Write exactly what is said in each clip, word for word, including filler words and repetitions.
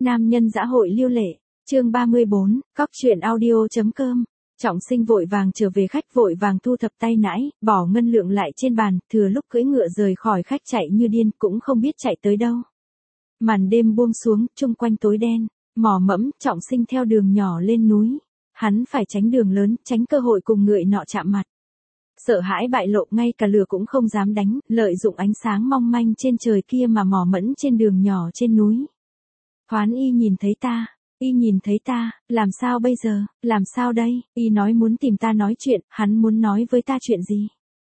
Nam nhân dã hội Liêu Lệ, chương ba mươi bốn, cóc truyện audio.com. Trọng Sinh vội vàng trở về khách vội vàng thu thập tay nãi, bỏ ngân lượng lại trên bàn, thừa lúc cưỡi ngựa rời khỏi khách chạy như điên, cũng không biết chạy tới đâu. Màn đêm buông xuống, chung quanh tối đen, mò mẫm, Trọng Sinh theo đường nhỏ lên núi. Hắn phải tránh đường lớn, tránh cơ hội cùng người nọ chạm mặt. Sợ hãi bại lộ, ngay cả lửa cũng không dám đánh, lợi dụng ánh sáng mong manh trên trời kia mà mò mẫm trên đường nhỏ trên núi. Hoán y nhìn thấy ta, y nhìn thấy ta, làm sao bây giờ, làm sao đây, y nói muốn tìm ta nói chuyện, hắn muốn nói với ta chuyện gì?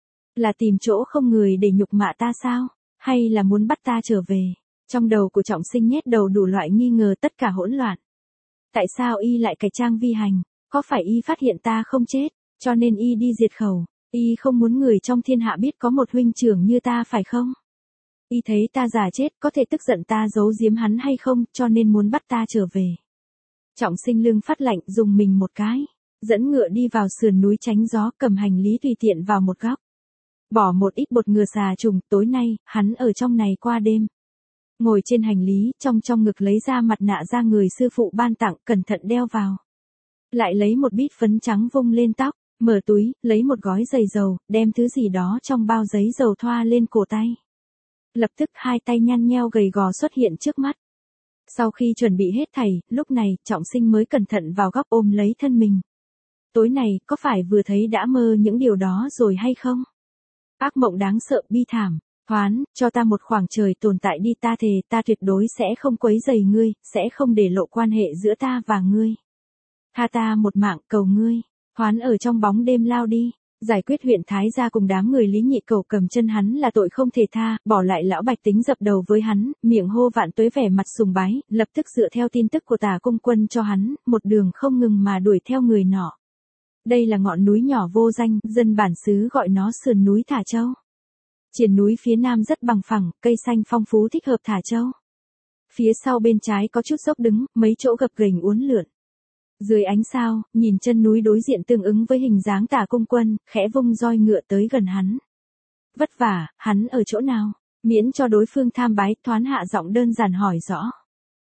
Là tìm chỗ không người để nhục mạ ta sao, hay là muốn bắt ta trở về? Trong đầu của Trọng Sinh nhét đầu đủ loại nghi ngờ, tất cả hỗn loạn. Tại sao y lại cải trang vi hành, có phải y phát hiện ta không chết, cho nên y đi diệt khẩu, y không muốn người trong thiên hạ biết có một huynh trưởng như ta phải không? Y thấy ta già chết, có thể tức giận ta giấu giếm hắn hay không, cho nên muốn bắt ta trở về. Trọng Sinh lưng phát lạnh, dùng mình một cái, dẫn ngựa đi vào sườn núi tránh gió, cầm hành lý tùy tiện vào một góc. Bỏ một ít bột ngừa xà trùng, tối nay, hắn ở trong này qua đêm. Ngồi trên hành lý, trong trong ngực lấy ra mặt nạ da người sư phụ ban tặng, cẩn thận đeo vào. Lại lấy một bít phấn trắng vung lên tóc, mở túi, lấy một gói giày dầu, đem thứ gì đó trong bao giấy dầu thoa lên cổ tay. Lập tức hai tay nhăn nheo gầy gò xuất hiện trước mắt. Sau khi chuẩn bị hết thảy, lúc này, Trọng Sinh mới cẩn thận vào góc ôm lấy thân mình. Tối này, có phải vừa thấy đã mơ những điều đó rồi hay không? Ác mộng đáng sợ, bi thảm. Hoán, cho ta một khoảng trời tồn tại đi, ta thề, ta tuyệt đối sẽ không quấy rầy ngươi, sẽ không để lộ quan hệ giữa ta và ngươi. Tha ta một mạng, cầu ngươi. Hoán ở trong bóng đêm lao đi. Giải quyết huyện Thái gia cùng đám người Lý Nhị Cẩu cầm chân hắn là tội không thể tha, bỏ lại lão bạch tính dập đầu với hắn, miệng hô vạn tuế vẻ mặt sùng bái, lập tức dựa theo tin tức của Tả Cung Quân cho hắn, một đường không ngừng mà đuổi theo người nọ. Đây là ngọn núi nhỏ vô danh, dân bản xứ gọi nó sườn núi Thả Châu. Triền núi phía nam rất bằng phẳng, cây xanh phong phú thích hợp thả trâu. Phía sau bên trái có chút dốc đứng, mấy chỗ gập ghềnh uốn lượn. Dưới ánh sao, nhìn chân núi đối diện tương ứng với hình dáng Tả Cung Quân, khẽ vung roi ngựa tới gần hắn. Vất vả, hắn ở chỗ nào? Miễn cho đối phương tham bái, Thoán hạ giọng đơn giản hỏi rõ.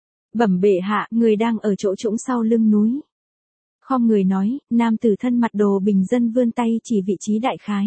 Bẩm bệ hạ, người đang ở chỗ trũng sau lưng núi. Khom người nói, nam tử thân mặt đồ bình dân vươn tay chỉ vị trí đại khái.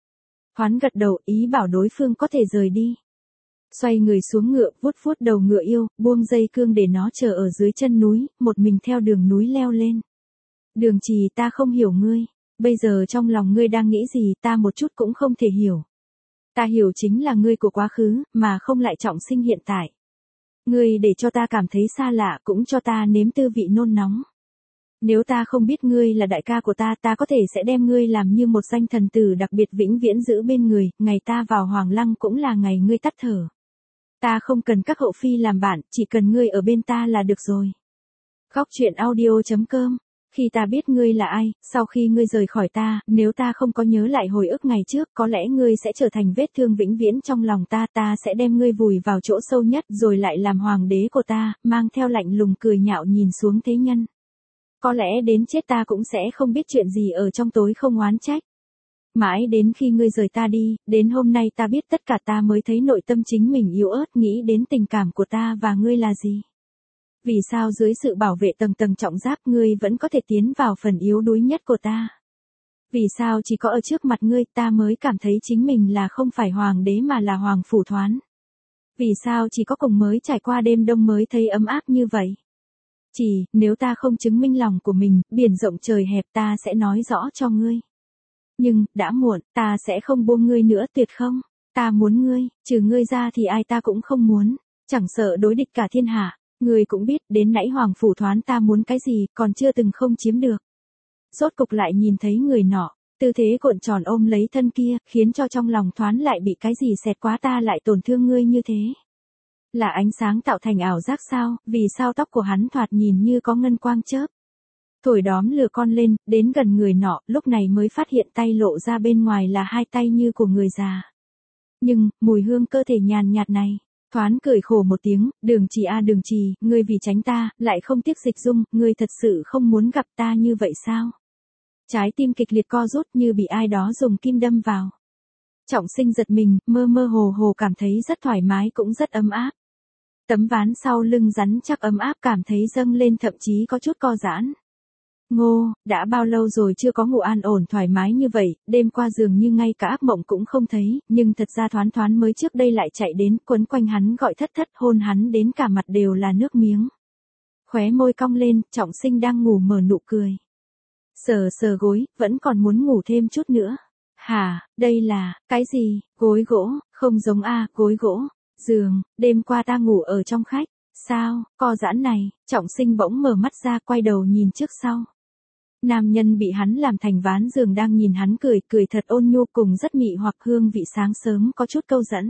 Hoán gật đầu, ý bảo đối phương có thể rời đi. Xoay người xuống ngựa, vuốt vuốt đầu ngựa yêu, buông dây cương để nó chờ ở dưới chân núi, một mình theo đường núi leo lên. Đường Trì, ta không hiểu ngươi, bây giờ trong lòng ngươi đang nghĩ gì, ta một chút cũng không thể hiểu. Ta hiểu chính là ngươi của quá khứ, mà không lại Trọng Sinh hiện tại. Ngươi để cho ta cảm thấy xa lạ, cũng cho ta nếm tư vị nôn nóng. Nếu ta không biết ngươi là đại ca của ta, ta có thể sẽ đem ngươi làm như một danh thần tử đặc biệt vĩnh viễn giữ bên người, ngày ta vào Hoàng Lăng cũng là ngày ngươi tắt thở. Ta không cần các hậu phi làm bạn, chỉ cần ngươi ở bên ta là được rồi. Cóc truyện audio.com. Khi ta biết ngươi là ai, sau khi ngươi rời khỏi ta, nếu ta không có nhớ lại hồi ức ngày trước, có lẽ ngươi sẽ trở thành vết thương vĩnh viễn trong lòng ta, ta sẽ đem ngươi vùi vào chỗ sâu nhất rồi lại làm hoàng đế của ta, mang theo lạnh lùng cười nhạo nhìn xuống thế nhân. Có lẽ đến chết ta cũng sẽ không biết chuyện gì ở trong tối không oán trách. Mãi đến khi ngươi rời ta đi, đến hôm nay ta biết tất cả, ta mới thấy nội tâm chính mình yếu ớt, nghĩ đến tình cảm của ta và ngươi là gì. Vì sao dưới sự bảo vệ tầng tầng trọng giáp ngươi vẫn có thể tiến vào phần yếu đuối nhất của ta. Vì sao chỉ có ở trước mặt ngươi ta mới cảm thấy chính mình là không phải hoàng đế mà là hoàng phủ Thoán. Vì sao chỉ có cùng mới trải qua đêm đông mới thấy ấm áp như vậy. Chỉ, nếu ta không chứng minh lòng của mình, biển rộng trời hẹp ta sẽ nói rõ cho ngươi. Nhưng, đã muộn, ta sẽ không buông ngươi nữa, tuyệt không? Ta muốn ngươi, trừ ngươi ra thì ai ta cũng không muốn. Chẳng sợ đối địch cả thiên hạ, ngươi cũng biết, đến nãy Hoàng Phủ Thoán ta muốn cái gì, còn chưa từng không chiếm được. Rốt cục lại nhìn thấy người nọ, tư thế cuộn tròn ôm lấy thân kia, khiến cho trong lòng Thoán lại bị cái gì xẹt quá, ta lại tổn thương ngươi như thế. Là ánh sáng tạo thành ảo giác sao, vì sao tóc của hắn thoạt nhìn như có ngân quang chớp. Thổi đóm lửa con lên, đến gần người nọ, lúc này mới phát hiện tay lộ ra bên ngoài là hai tay như của người già. Nhưng, mùi hương cơ thể nhàn nhạt này, Thoán cười khổ một tiếng, Đường Trì a Đường Trì, ngươi vì tránh ta, lại không tiếc dịch dung, ngươi thật sự không muốn gặp ta như vậy sao? Trái tim kịch liệt co rút như bị ai đó dùng kim đâm vào. Trọng Sinh giật mình, mơ mơ hồ hồ cảm thấy rất thoải mái cũng rất ấm áp. Tấm ván sau lưng rắn chắc ấm áp cảm thấy dâng lên, thậm chí có chút co giãn. Ngô, đã bao lâu rồi chưa có ngủ an ổn thoải mái như vậy, đêm qua dường như ngay cả ác mộng cũng không thấy, nhưng thật ra thoán thoán mới trước đây lại chạy đến, quấn quanh hắn gọi thất thất, hôn hắn đến cả mặt đều là nước miếng. Khóe môi cong lên, Trọng Sinh đang ngủ mở nụ cười. Sờ sờ gối, vẫn còn muốn ngủ thêm chút nữa. Hả, đây là, cái gì, gối gỗ, không giống a, gối gỗ, giường, đêm qua ta ngủ ở trong khách, sao, co giãn này, Trọng Sinh bỗng mở mắt ra quay đầu nhìn trước sau. Nam nhân bị hắn làm thành ván giường đang nhìn hắn cười, cười thật ôn nhu cùng rất mị hoặc hương vị sáng sớm có chút câu dẫn.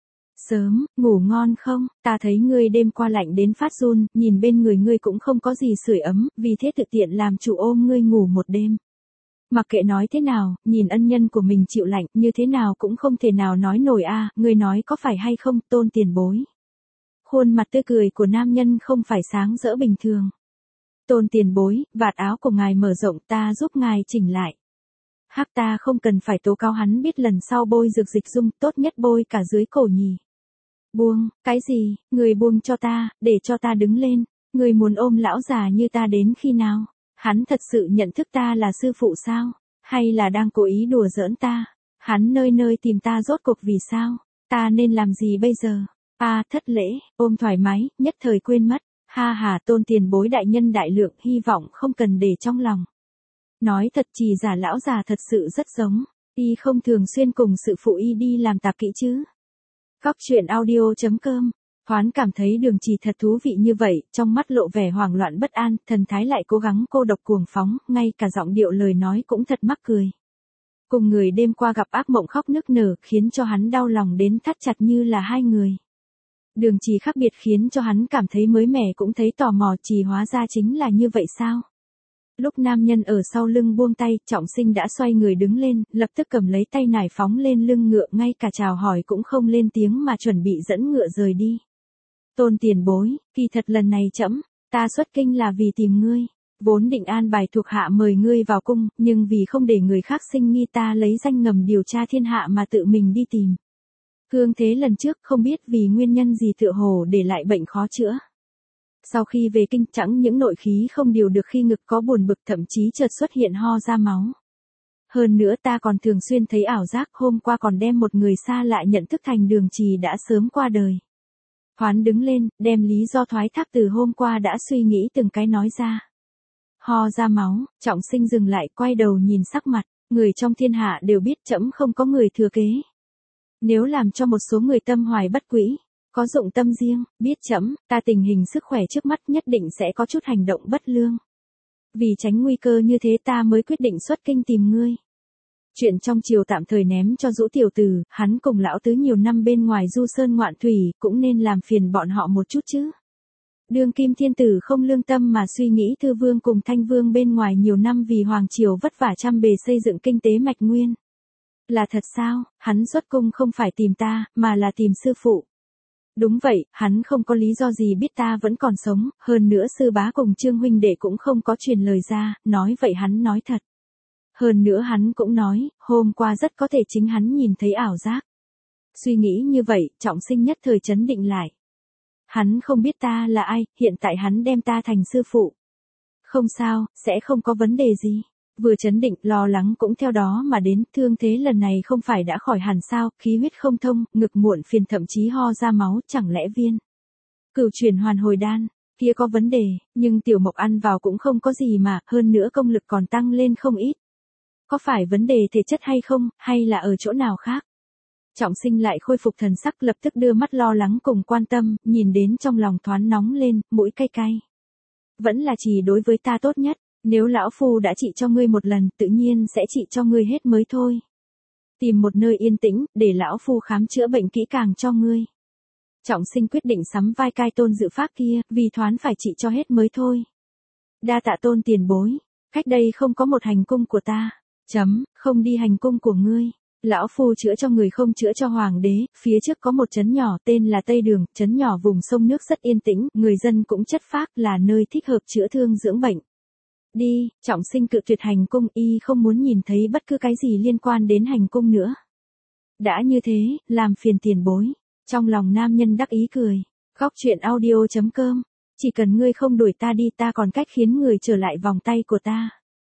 Sớm, ngủ ngon không, ta thấy ngươi đêm qua lạnh đến phát run, nhìn bên người ngươi cũng không có gì sưởi ấm, vì thế tự tiện làm chủ ôm ngươi ngủ một đêm. Mặc kệ nói thế nào, nhìn ân nhân của mình chịu lạnh, như thế nào cũng không thể nào nói nổi a, ngươi nói có phải hay không, Tôn tiền bối. Khuôn mặt tươi cười của nam nhân không phải sáng rỡ bình thường. Tôn tiền bối, vạt áo của ngài mở rộng, ta giúp ngài chỉnh lại. Hắc, ta không cần phải tố cáo hắn biết lần sau bôi dược dịch dung, tốt nhất bôi cả dưới cổ nhì. Buông, cái gì, người buông cho ta, để cho ta đứng lên, người muốn ôm lão già như ta đến khi nào? Hắn thật sự nhận thức ta là sư phụ sao? Hay là đang cố ý đùa giỡn ta? Hắn nơi nơi tìm ta rốt cuộc vì sao? Ta nên làm gì bây giờ? A, thất lễ, ôm thoải mái, nhất thời quên mất. Ha ha, Tôn tiền bối đại nhân đại lượng, hy vọng không cần để trong lòng. Nói thật, Trì giả lão già thật sự rất giống. Y không thường xuyên cùng sự phụ y đi làm tạp kỹ chứ. Góc truyện audio chấm com. Thoán cảm thấy Đường Trì thật thú vị như vậy, trong mắt lộ vẻ hoảng loạn bất an, thần thái lại cố gắng cô độc cuồng phóng, ngay cả giọng điệu lời nói cũng thật mắc cười. Cùng người đêm qua gặp ác mộng khóc nức nở, khiến cho hắn đau lòng đến thắt chặt như là hai người. Đường Trì khác biệt khiến cho hắn cảm thấy mới mẻ cũng thấy tò mò, Trì hóa ra chính là như vậy sao? Lúc nam nhân ở sau lưng buông tay, Trọng Sinh đã xoay người đứng lên, lập tức cầm lấy tay nải phóng lên lưng ngựa, ngay cả chào hỏi cũng không lên tiếng mà chuẩn bị dẫn ngựa rời đi. Tôn tiền bối, kỳ thật lần này trẫm, ta xuất kinh là vì tìm ngươi. Vốn định an bài thuộc hạ mời ngươi vào cung, nhưng vì không để người khác sinh nghi ta lấy danh ngầm điều tra thiên hạ mà tự mình đi tìm. Hương thế lần trước không biết vì nguyên nhân gì tựa hồ để lại bệnh khó chữa. Sau khi về kinh chẳng những nội khí không điều được khi ngực có buồn bực, thậm chí chợt xuất hiện ho ra máu. Hơn nữa ta còn thường xuyên thấy ảo giác, hôm qua còn đem một người xa lạ nhận thức thành Đường Trì đã sớm qua đời. Hoán đứng lên, đem lý do thoái thác từ hôm qua đã suy nghĩ từng cái nói ra. Ho ra máu, Trọng Sinh dừng lại quay đầu nhìn sắc mặt, người trong thiên hạ đều biết trẫm không có người thừa kế. Nếu làm cho một số người tâm hoài bất quỹ, có dụng tâm riêng, biết trẫm, ta tình hình sức khỏe trước mắt nhất định sẽ có chút hành động bất lương. Vì tránh nguy cơ như thế ta mới quyết định xuất kinh tìm ngươi. Chuyện trong triều tạm thời ném cho Dũ tiểu tử, hắn cùng lão tứ nhiều năm bên ngoài du sơn ngoạn thủy, cũng nên làm phiền bọn họ một chút chứ. Đương kim thiên tử không lương tâm mà suy nghĩ Thư vương cùng Thanh vương bên ngoài nhiều năm vì hoàng triều vất vả trăm bề xây dựng kinh tế mạch nguyên. Là thật sao, hắn xuất cung không phải tìm ta, mà là tìm sư phụ. Đúng vậy, hắn không có lý do gì biết ta vẫn còn sống, hơn nữa sư bá cùng Trương huynh đệ cũng không có truyền lời ra, nói vậy hắn nói thật. Hơn nữa hắn cũng nói, hôm qua rất có thể chính hắn nhìn thấy ảo giác. Suy nghĩ như vậy, Trọng Sinh nhất thời chấn định lại. Hắn không biết ta là ai, hiện tại hắn đem ta thành sư phụ. Không sao, sẽ không có vấn đề gì. Vừa chấn định, lo lắng cũng theo đó mà đến, thương thế lần này không phải đã khỏi hẳn sao, khí huyết không thông, ngực muộn phiền thậm chí ho ra máu, chẳng lẽ viên cửu chuyển hoàn hồi đan kia có vấn đề, nhưng Tiểu Mộc ăn vào cũng không có gì mà, hơn nữa công lực còn tăng lên không ít. Có phải vấn đề thể chất hay không, hay là ở chỗ nào khác? Trọng Sinh lại khôi phục thần sắc, lập tức đưa mắt lo lắng cùng quan tâm, nhìn đến trong lòng thoáng nóng lên, mũi cay cay. Vẫn là chỉ đối với ta tốt nhất, nếu lão phu đã trị cho ngươi một lần, tự nhiên sẽ trị cho ngươi hết mới thôi. Tìm một nơi yên tĩnh, để lão phu khám chữa bệnh kỹ càng cho ngươi. Trọng Sinh quyết định sắm vai cai Tôn Dự Phác kia, vì thoán phải trị cho hết mới thôi. Đa tạ Tôn tiền bối, cách đây không có một hành cung của ta. Chấm, không đi hành cung của ngươi. Lão phu chữa cho người không chữa cho hoàng đế, phía trước có một trấn nhỏ tên là Tây Đường, trấn nhỏ vùng sông nước rất yên tĩnh, người dân cũng chất phác, là nơi thích hợp chữa thương dưỡng bệnh. Đi, Trọng Sinh cự tuyệt hành cung, y không muốn nhìn thấy bất cứ cái gì liên quan đến hành cung nữa. Đã như thế, làm phiền tiền bối. Trong lòng nam nhân đắc ý cười. Góc truyện audio.com. Chỉ cần ngươi không đuổi ta đi, ta còn cách khiến người trở lại vòng tay của ta.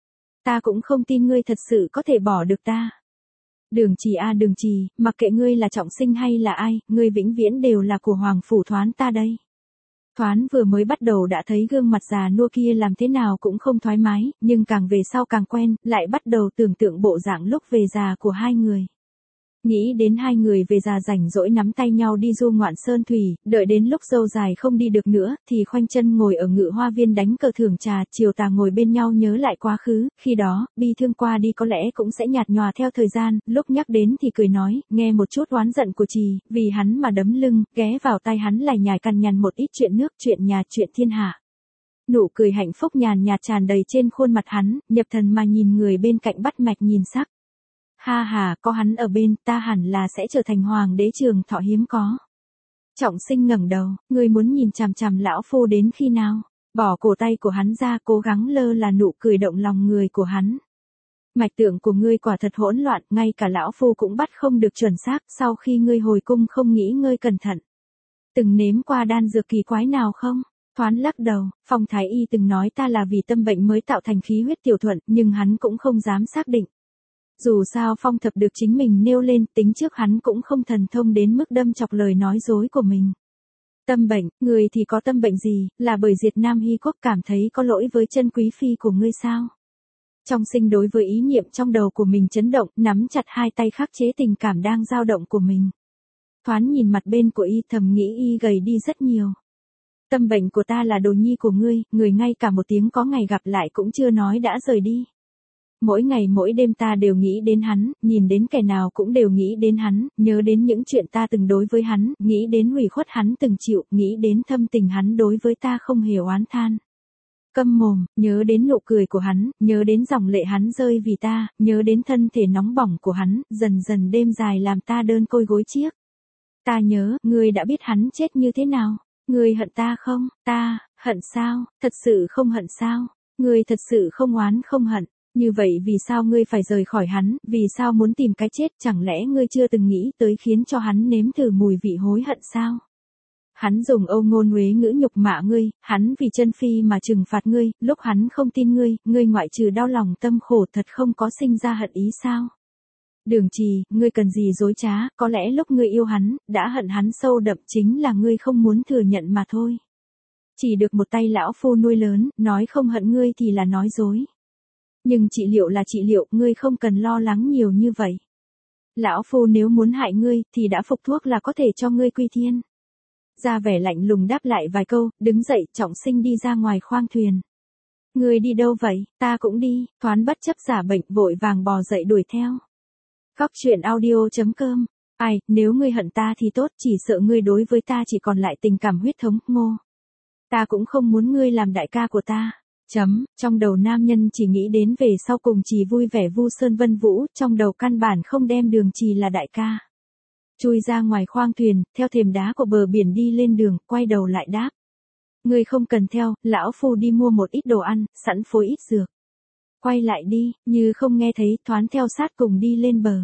Ta cũng không tin ngươi thật sự có thể bỏ được ta. Đường Trì a Đường Trì, mặc kệ ngươi là Trọng Sinh hay là ai, ngươi vĩnh viễn đều là của Hoàng Phủ Thoán ta đây. Thoán vừa mới bắt đầu đã thấy gương mặt già nua kia làm thế nào cũng không thoải mái, nhưng càng về sau càng quen, lại bắt đầu tưởng tượng bộ dạng lúc về già của hai người. Nghĩ đến hai người về già rảnh rỗi nắm tay nhau đi du ngoạn sơn thủy, đợi đến lúc dâu dài không đi được nữa, thì khoanh chân ngồi ở Ngự Hoa Viên đánh cờ thưởng trà, chiều tà ngồi bên nhau nhớ lại quá khứ, khi đó, bi thương qua đi có lẽ cũng sẽ nhạt nhòa theo thời gian, lúc nhắc đến thì cười nói, nghe một chút oán giận của Trì, vì hắn mà đấm lưng, ghé vào tai hắn lải nhải cằn nhằn một ít chuyện nước, chuyện nhà, chuyện thiên hạ. Nụ cười hạnh phúc nhàn nhạt tràn đầy trên khuôn mặt hắn, nhập thần mà nhìn người bên cạnh bắt mạch nhìn sắc. Ha ha, có hắn ở bên, ta hẳn là sẽ trở thành hoàng đế trường thọ hiếm có. Trọng Sinh ngẩng đầu, ngươi muốn nhìn chằm chằm lão phu đến khi nào? Bỏ cổ tay của hắn ra, cố gắng lơ là nụ cười động lòng người của hắn. Mạch tượng của ngươi quả thật hỗn loạn, ngay cả lão phu cũng bắt không được chuẩn xác, sau khi ngươi hồi cung không nghĩ ngươi cẩn thận. Từng nếm qua đan dược kỳ quái nào không? Thoán lắc đầu, Phong Thái Y từng nói ta là vì tâm bệnh mới tạo thành khí huyết tiểu thuận, nhưng hắn cũng không dám xác định. Dù sao Phong Thập được chính mình nêu lên, tính trước hắn cũng không thần thông đến mức đâm chọc lời nói dối của mình. Tâm bệnh, người thì có tâm bệnh gì, là bởi Diệt Nam Hy Quốc cảm thấy có lỗi với chân quý phi của ngươi sao? Trọng Sinh đối với ý niệm trong đầu của mình chấn động, nắm chặt hai tay khắc chế tình cảm đang dao động của mình. Thoán nhìn mặt bên của y, thầm nghĩ y gầy đi rất nhiều. Tâm bệnh của ta là đồ nhi của ngươi, người ngay cả một tiếng có ngày gặp lại cũng chưa nói đã rời đi. Mỗi ngày mỗi đêm ta đều nghĩ đến hắn, nhìn đến kẻ nào cũng đều nghĩ đến hắn, nhớ đến những chuyện ta từng đối với hắn, nghĩ đến ủy khuất hắn từng chịu, nghĩ đến thâm tình hắn đối với ta không hề oán than. Câm mồm, nhớ đến nụ cười của hắn, nhớ đến dòng lệ hắn rơi vì ta, nhớ đến thân thể nóng bỏng của hắn, dần dần đêm dài làm ta đơn côi gối chiếc. Ta nhớ, ngươi đã biết hắn chết như thế nào? Ngươi hận ta không? Ta, hận sao? Thật sự không hận sao? Ngươi thật sự không oán không hận. Như vậy vì sao ngươi phải rời khỏi hắn, vì sao muốn tìm cái chết, chẳng lẽ ngươi chưa từng nghĩ tới khiến cho hắn nếm thử mùi vị hối hận sao? Hắn dùng âu ngôn uế ngữ nhục mạ ngươi, hắn vì chân phi mà trừng phạt ngươi, lúc hắn không tin ngươi, ngươi ngoại trừ đau lòng tâm khổ thật không có sinh ra hận ý sao? Đường Trì, ngươi cần gì dối trá, có lẽ lúc ngươi yêu hắn, đã hận hắn sâu đậm chính là ngươi không muốn thừa nhận mà thôi. Chỉ được một tay lão phu nuôi lớn, nói không hận ngươi thì là nói dối. Nhưng trị liệu là trị liệu, ngươi không cần lo lắng nhiều như vậy. Lão phu nếu muốn hại ngươi, thì đã phục thuốc là có thể cho ngươi quy thiên. Ra vẻ lạnh lùng đáp lại vài câu, đứng dậy, Trọng Sinh đi ra ngoài khoang thuyền. Ngươi đi đâu vậy? Ta cũng đi. Thoán bất chấp giả bệnh, vội vàng bò dậy đuổi theo. Góc truyện audio.com. Ai, nếu ngươi hận ta thì tốt, chỉ sợ ngươi đối với ta chỉ còn lại tình cảm huyết thống, ngô. Ta cũng không muốn ngươi làm đại ca của ta. Chấm, trong đầu nam nhân chỉ nghĩ đến về sau cùng Trì vui vẻ vu sơn vân vũ, trong đầu căn bản không đem Đường Trì là đại ca. Chui ra ngoài khoang thuyền, theo thềm đá của bờ biển đi lên đường, quay đầu lại đáp. Ngươi không cần theo, lão phu đi mua một ít đồ ăn, sẵn phối ít dược. Quay lại đi, như không nghe thấy, Thoán theo sát cùng đi lên bờ.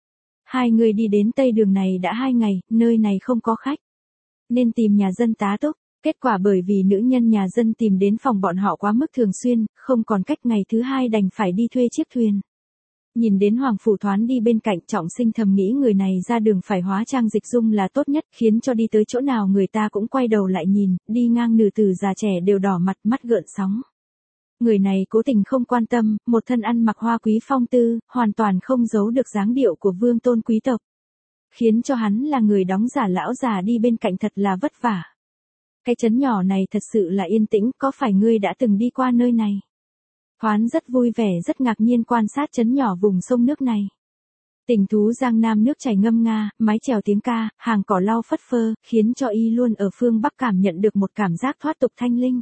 Hai người đi đến tây đường này đã hai ngày, nơi này không có khách. Nên tìm nhà dân tá túc. Kết quả bởi vì nữ nhân nhà dân tìm đến phòng bọn họ quá mức thường xuyên, không còn cách, ngày thứ hai đành phải đi thuê chiếc thuyền. Nhìn đến Hoàng Phủ Thoán đi bên cạnh, Trọng Sinh thầm nghĩ người này ra đường phải hóa trang dịch dung là tốt nhất, khiến cho đi tới chỗ nào người ta cũng quay đầu lại nhìn, đi ngang nữ tử già trẻ đều đỏ mặt, mắt gợn sóng. Người này cố tình không quan tâm, một thân ăn mặc hoa quý phong tư, hoàn toàn không giấu được dáng điệu của vương tôn quý tộc. Khiến cho hắn là người đóng giả lão già đi bên cạnh thật là vất vả. Cái trấn nhỏ này thật sự là yên tĩnh, có phải ngươi đã từng đi qua nơi này? Thoán rất vui vẻ rất ngạc nhiên quan sát trấn nhỏ vùng sông nước này. Tình thú giang nam nước chảy ngâm nga, mái chèo tiếng ca, hàng cỏ lau phất phơ, khiến cho y luôn ở phương Bắc cảm nhận được một cảm giác thoát tục thanh linh.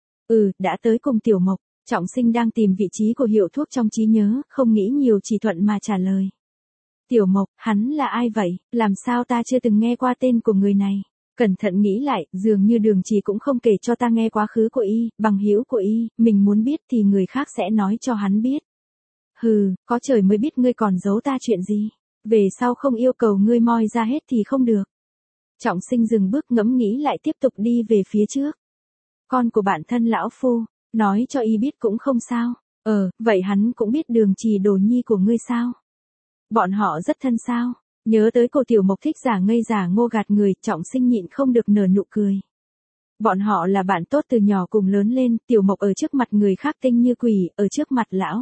Ừ, đã tới cùng Tiểu Mộc, Trọng Sinh đang tìm vị trí của hiệu thuốc trong trí nhớ, không nghĩ nhiều chỉ thuận mà trả lời. Tiểu Mộc, hắn là ai vậy, làm sao ta chưa từng nghe qua tên của người này? Cẩn thận nghĩ lại, dường như Đường Trì cũng không kể cho ta nghe quá khứ của y, bằng hữu của y, mình muốn biết thì người khác sẽ nói cho hắn biết. Hừ, có trời mới biết ngươi còn giấu ta chuyện gì. Về sau không yêu cầu ngươi moi ra hết thì không được. Trọng Sinh dừng bước ngẫm nghĩ lại tiếp tục đi về phía trước. Con của bạn thân lão phu, nói cho y biết cũng không sao. Ờ, vậy hắn cũng biết Đường Trì đồ nhi của ngươi sao? Bọn họ rất thân sao? Nhớ tới cô Tiểu Mộc thích giả ngây giả ngô gạt người, Trọng Sinh nhịn không được nở nụ cười. Bọn họ là bạn tốt từ nhỏ cùng lớn lên, Tiểu Mộc ở trước mặt người khác tinh như quỷ, ở trước mặt lão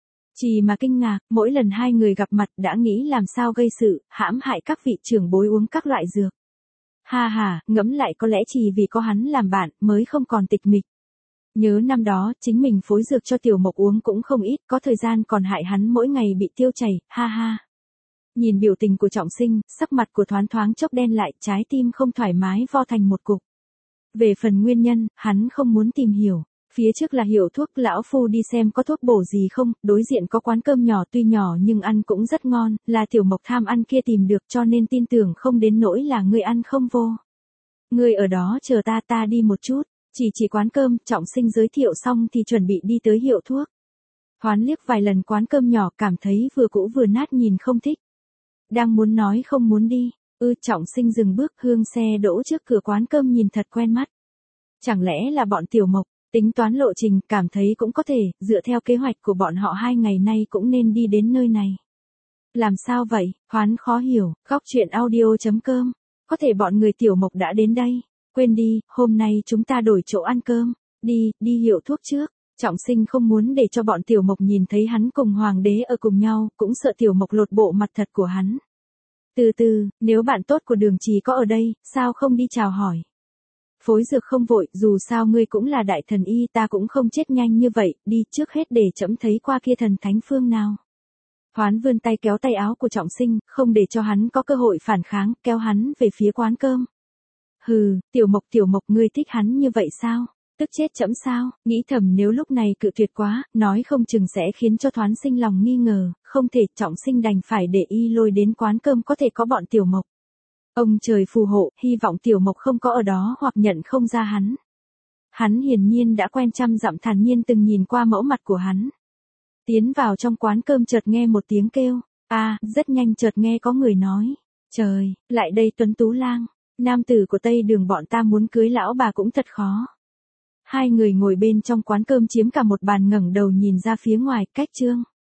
Trì mà kinh ngạc, mỗi lần hai người gặp mặt đã nghĩ làm sao gây sự, hãm hại các vị trưởng bối uống các loại dược. Ha ha, ngẫm lại có lẽ chỉ vì có hắn làm bạn mới không còn tịch mịch. Nhớ năm đó, chính mình phối dược cho Tiểu Mộc uống cũng không ít, có thời gian còn hại hắn mỗi ngày bị tiêu chảy, ha ha. Nhìn biểu tình của Trọng Sinh, sắc mặt của thoáng thoáng chốc đen lại, trái tim không thoải mái vo thành một cục. Về phần nguyên nhân, hắn không muốn tìm hiểu. Phía trước là hiệu thuốc, lão phu đi xem có thuốc bổ gì không, đối diện có quán cơm nhỏ tuy nhỏ nhưng ăn cũng rất ngon, là Tiểu Mộc tham ăn kia tìm được cho nên tin tưởng không đến nỗi là người ăn không vô. Người ở đó chờ ta ta đi một chút, chỉ chỉ quán cơm, Trọng Sinh giới thiệu xong thì chuẩn bị đi tới hiệu thuốc. Thoáng liếc vài lần quán cơm nhỏ cảm thấy vừa cũ vừa nát nhìn không thích. Đang muốn nói không muốn đi, ư Trọng Sinh dừng bước hương xe đỗ trước cửa quán cơm nhìn thật quen mắt. Chẳng lẽ là bọn Tiểu Mộc? Tính toán lộ trình, cảm thấy cũng có thể, dựa theo kế hoạch của bọn họ hai ngày nay cũng nên đi đến nơi này. Làm sao vậy, Hoán khó hiểu, góc truyện audio chấm com. Có thể bọn người Tiểu Mộc đã đến đây. Quên đi, hôm nay chúng ta đổi chỗ ăn cơm. Đi, đi hiệu thuốc trước. Trọng Sinh không muốn để cho bọn Tiểu Mộc nhìn thấy hắn cùng Hoàng đế ở cùng nhau, cũng sợ Tiểu Mộc lột bộ mặt thật của hắn. Từ từ, nếu bạn tốt của Đường Trì có ở đây, sao không đi chào hỏi? Phối dược không vội, dù sao ngươi cũng là đại thần y, ta cũng không chết nhanh như vậy, đi trước hết để trẫm thấy qua kia thần thánh phương nào. Hoán vươn tay kéo tay áo của Trọng Sinh, không để cho hắn có cơ hội phản kháng, kéo hắn về phía quán cơm. Hừ, Tiểu Mộc Tiểu Mộc ngươi thích hắn như vậy sao? Tức chết trẫm sao? Nghĩ thầm nếu lúc này cự tuyệt quá, nói không chừng sẽ khiến cho Thoán sinh lòng nghi ngờ, không thể, Trọng Sinh đành phải để y lôi đến quán cơm có thể có bọn Tiểu Mộc. Ông trời phù hộ, hy vọng Tiểu Mộc không có ở đó hoặc nhận không ra hắn. Hắn hiển nhiên đã quen trăm dặm thản nhiên từng nhìn qua mẫu mặt của hắn. Tiến vào trong quán cơm chợt nghe một tiếng kêu, a à, rất nhanh chợt nghe có người nói, trời, lại đây Tuấn Tú Lang, nam tử của Tây Đường bọn ta muốn cưới lão bà cũng thật khó. Hai người ngồi bên trong quán cơm chiếm cả một bàn ngẩng đầu nhìn ra phía ngoài, cách trương.